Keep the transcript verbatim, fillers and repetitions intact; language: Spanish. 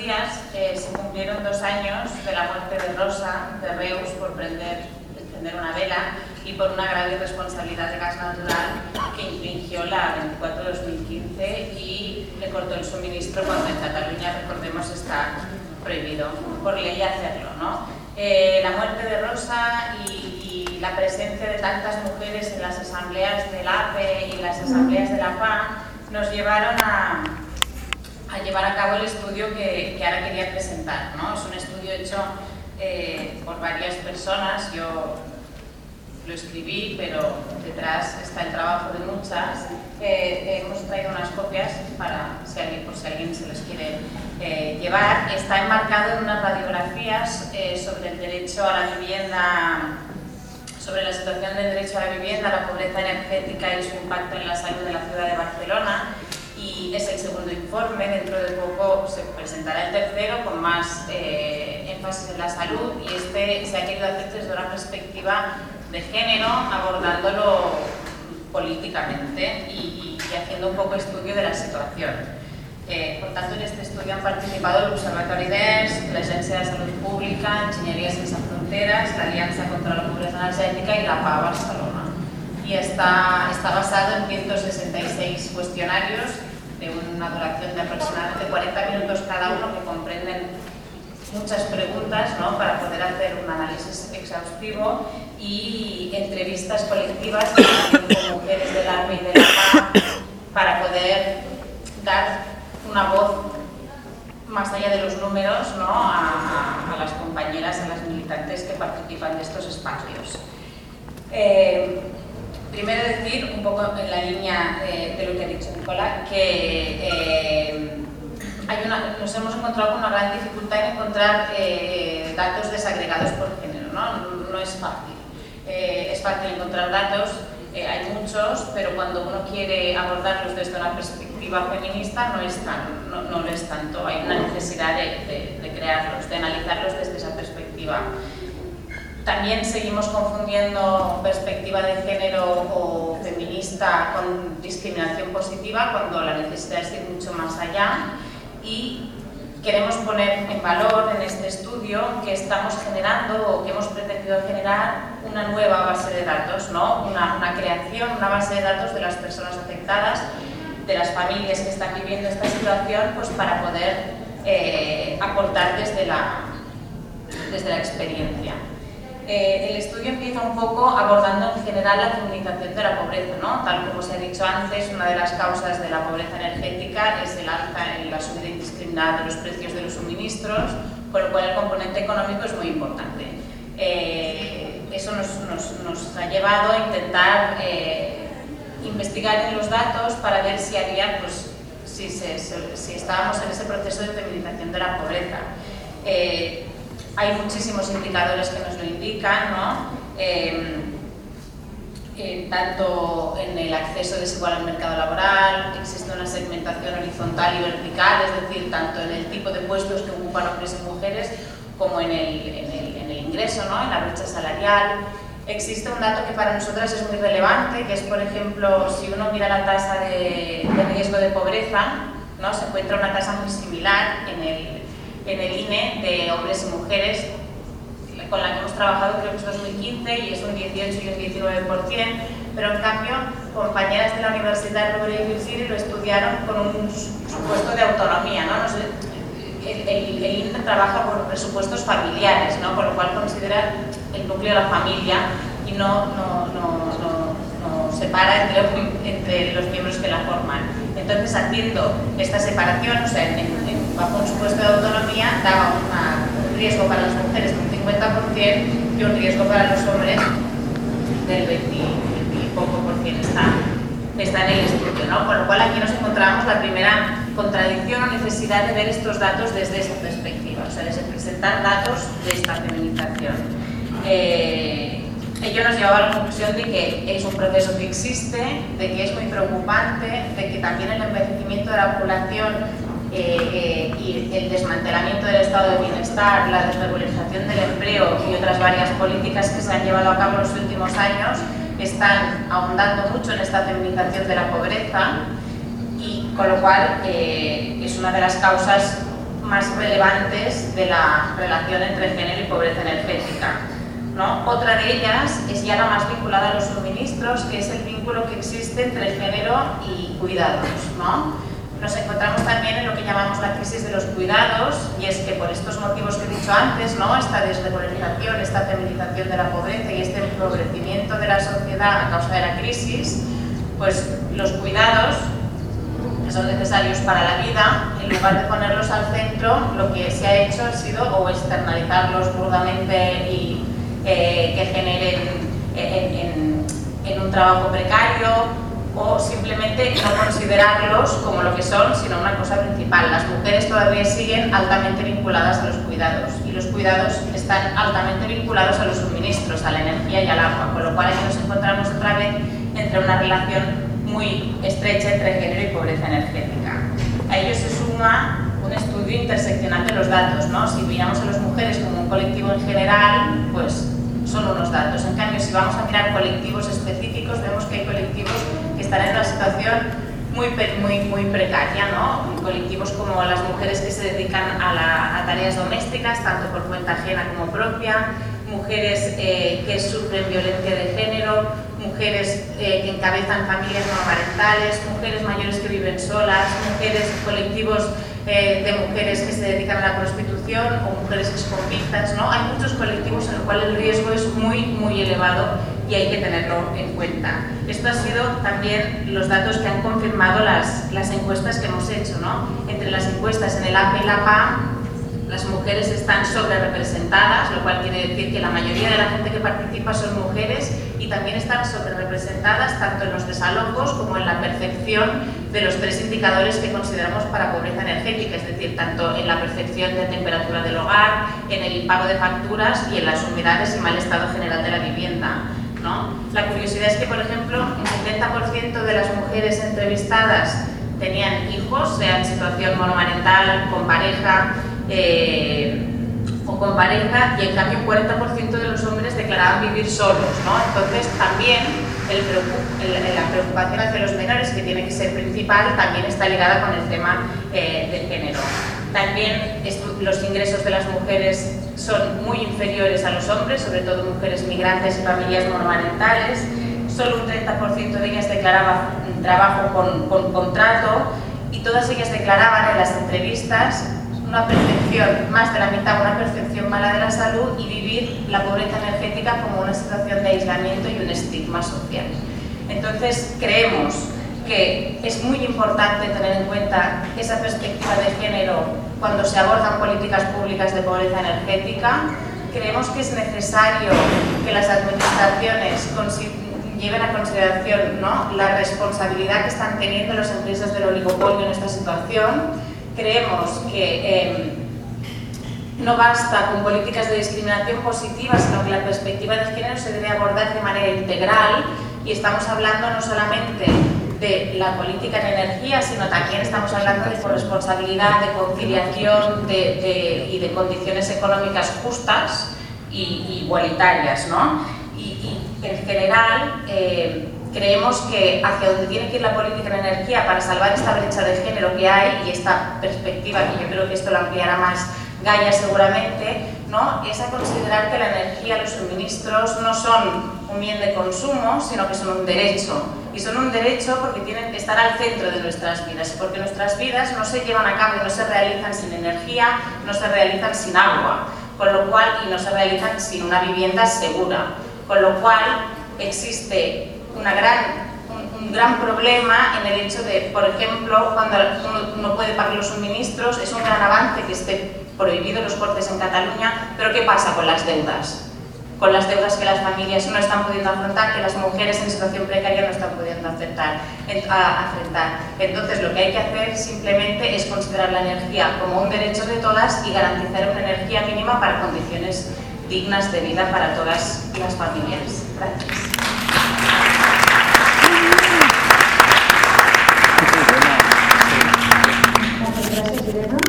días eh, se cumplieron dos años de la muerte de Rosa de Reus por prender, encender una vela y por una grave irresponsabilidad de gas natural que infringió la veinticuatro de dos mil quince y le cortó el suministro cuando en Cataluña, recordemos, está prohibido por ley hacerlo, ¿no? Eh, la muerte de Rosa y, y la presencia de tantas mujeres en las asambleas del A P E y las asambleas de la P A nos llevaron a, a llevar a cabo el estudio que, que ahora quería presentar, ¿no? Es un estudio hecho eh, por varias personas. Yo lo escribí, pero detrás está el trabajo de muchas. Eh, hemos traído unas copias para si alguien, por si alguien se les quiere eh, llevar. Está enmarcado en unas radiografías eh, sobre el derecho a la vivienda, sobre la situación del derecho a la vivienda, la pobreza energética y su impacto en la salud de la ciudad de Barcelona. Y es el segundo informe. Dentro de poco se presentará el tercero con más eh, énfasis en la salud, y este se ha querido hacer desde una perspectiva de género, abordándolo políticamente y, y haciendo un poco estudio de la situación. Eh, por tanto, en este estudio han participado el Observatori d'E R S, la Agencia de Salud Pública, Enginyeria Sense Fronteras, la Alianza contra la Pobreza Energética y la P A Barcelona. Y está, está basado en ciento sesenta y seis cuestionarios de una duración de aproximadamente cuarenta minutos cada uno, que comprenden muchas preguntas, ¿no?, para poder hacer un análisis exhaustivo, y entrevistas colectivas con mujeres del A P E y de la P A para poder dar una voz más allá de los números, ¿no?, a, a las compañeras, a las militantes que participan de estos espacios. Eh, primero decir, un poco en la línea de, de lo que ha dicho Nicola, que eh, hay una, nos hemos encontrado con una gran dificultad en encontrar eh, datos desagregados por género, ¿no? No, no es fácil. Eh, es fácil encontrar datos, eh, hay muchos, pero cuando uno quiere abordarlos desde una perspectiva feminista no es, tan, no, no lo es tanto. Hay una necesidad de, de, de crearlos, de analizarlos desde esa perspectiva. También seguimos confundiendo perspectiva de género o feminista con discriminación positiva, cuando la necesidad es ir mucho más allá, y queremos poner en valor en este estudio que estamos generando, o que hemos pretendido generar, una nueva base de datos, ¿no? una, una creación, una base de datos de las personas afectadas, de las familias que están viviendo esta situación, pues para poder eh, aportar desde la, desde la experiencia. Eh, el estudio empieza un poco abordando en general la feminización de la pobreza, ¿no? Tal como se ha dicho antes, una de las causas de la pobreza energética es el alza en la subida indiscriminada de los precios de los suministros, con lo cual el componente económico es muy importante. Eh, eso nos, nos, nos ha llevado a intentar eh, investigar en los datos para ver si había, pues, si, se, si estábamos en ese proceso de feminización de la pobreza. Eh, Hay muchísimos indicadores que nos lo indican, ¿no? Eh, eh, tanto en el acceso desigual al mercado laboral, existe una segmentación horizontal y vertical, es decir, tanto en el tipo de puestos que ocupan hombres y mujeres como en el, en el, en el ingreso, ¿no?, en la brecha salarial. Existe un dato que para nosotras es muy relevante, que es, por ejemplo, si uno mira la tasa de, de riesgo de pobreza, ¿no?, se encuentra una tasa muy similar en el en el I N E de hombres y mujeres, con la que hemos trabajado, creo que es dos mil quince, y es un dieciocho y un diecinueve por ciento, pero en cambio compañeras de la Universidad Rovira i Virgili lo estudiaron con un supuesto de autonomía, ¿no? No sé, el, el, el I N E trabaja por presupuestos familiares, ¿no?, con lo cual considera el núcleo de la familia y no, no, no, no, no separa entre, entre los miembros que la forman. Entonces, haciendo esta separación, o sea, en, en, bajo un supuesto de autonomía, daba una, un riesgo para las mujeres de un cincuenta por ciento y un riesgo para los hombres del veinte y poco por ciento. Está, está en el estudio, ¿no? Con lo cual aquí nos encontramos la primera contradicción o necesidad de ver estos datos desde esa perspectiva, o sea, desde presentar datos de esta feminización. Eh, Ello nos llevaba a la conclusión de que es un proceso que existe, de que es muy preocupante, de que también el envejecimiento de la población eh, eh, y el desmantelamiento del estado de bienestar, la desregularización del empleo y otras varias políticas que se han llevado a cabo en los últimos años están ahondando mucho en esta feminización de la pobreza, y con lo cual eh, es una de las causas más relevantes de la relación entre género y pobreza energética, ¿no? Otra de ellas es ya la más vinculada a los suministros, que es el vínculo que existe entre género y cuidados, ¿no? Nos encontramos también en lo que llamamos la crisis de los cuidados, y es que por estos motivos que he dicho antes, ¿no? Esta desregularización, esta feminización de la pobreza y este empobrecimiento de la sociedad a causa de la crisis, pues los cuidados que son necesarios para la vida, en lugar de ponerlos al centro, lo que se ha hecho ha sido o externalizarlos burdamente y eh, que generen en, en, en un trabajo precario, o simplemente no considerarlos como lo que son, sino una cosa principal. Las mujeres todavía siguen altamente vinculadas a los cuidados, y los cuidados están altamente vinculados a los suministros, a la energía y al agua, con lo cual aquí nos encontramos otra vez entre una relación muy estrecha entre género y pobreza energética. A ello se suma un estudio interseccional de los datos, ¿no? Si miramos a las mujeres como un colectivo en general, pues son unos datos. En cambio, si vamos a mirar colectivos específicos, vemos que hay colectivos que están en una situación muy, muy, muy precaria, ¿no? Colectivos como las mujeres que se dedican a, la, a tareas domésticas, tanto por cuenta ajena como propia, mujeres eh, que sufren violencia de género, mujeres eh, que encabezan familias monomarentales, mujeres mayores que viven solas, mujeres, colectivos eh, de mujeres que se dedican a la prostitución o mujeres exconvictas, ¿no? Hay muchos colectivos en los cuales el riesgo es muy, muy elevado y hay que tenerlo en cuenta. Esto ha sido también los datos que han confirmado las, las encuestas que hemos hecho, ¿no? Entre las encuestas en el A P y la P A, las mujeres están sobre representadas, lo cual quiere decir que la mayoría de la gente que participa son mujeres, y también están sobre representadas tanto en los desalojos como en la percepción de los tres indicadores que consideramos para pobreza energética, es decir, tanto en la percepción de temperatura del hogar, en el impago de facturas y en las humedades y mal estado general de la vivienda, ¿no? La curiosidad es que, por ejemplo, un setenta por ciento de las mujeres entrevistadas tenían hijos, sea en situación monomarental, con pareja, Eh, o con pareja, y en cambio un cuarenta por ciento de los hombres declaraban vivir solos, ¿no? Entonces también el preocup el, la preocupación hacia los menores, que tiene que ser principal, también está ligada con el tema eh, del género. También los ingresos de las mujeres son muy inferiores a los hombres, sobre todo mujeres migrantes y familias monomarentales. Solo un treinta por ciento de ellas declaraba trabajo con, con contrato, y todas ellas declaraban en las entrevistas una percepción, más de la mitad, una percepción mala de la salud, y vivir la pobreza energética como una situación de aislamiento y un estigma social. Entonces, creemos que es muy importante tener en cuenta esa perspectiva de género cuando se abordan políticas públicas de pobreza energética. Creemos que es necesario que las administraciones lleven a consideración, ¿no?, la responsabilidad que están teniendo las empresas del oligopolio en esta situación. Creemos que eh, no basta con políticas de discriminación positiva, sino que la perspectiva de género se debe abordar de manera integral, y estamos hablando no solamente de la política en energía, sino también estamos hablando de corresponsabilidad, de conciliación de, de, y de condiciones económicas justas y, y igualitarias, ¿no? Y, y en general, eh, creemos que hacia donde tiene que ir la política en energía para salvar esta brecha de género que hay, y esta perspectiva, que yo creo que esto lo ampliará más Gaia seguramente, ¿no?, es a considerar que la energía, los suministros no son un bien de consumo, sino que son un derecho. Y son un derecho porque tienen que estar al centro de nuestras vidas, porque nuestras vidas no se llevan a cabo y no se realizan sin energía, no se realizan sin agua, con lo cual, y no se realizan sin una vivienda segura, con lo cual existe Una gran, un, un gran problema en el hecho de, por ejemplo, cuando uno no puede pagar los suministros. Es un gran avance que esté prohibido los cortes en Cataluña, pero ¿qué pasa con las deudas? Con las deudas que las familias no están pudiendo afrontar, que las mujeres en situación precaria no están pudiendo aceptar, a, afrontar. Entonces, lo que hay que hacer simplemente es considerar la energía como un derecho de todas y garantizar una energía mínima para condiciones dignas de vida para todas las familias. Gracias. Muchas gracias, Irene.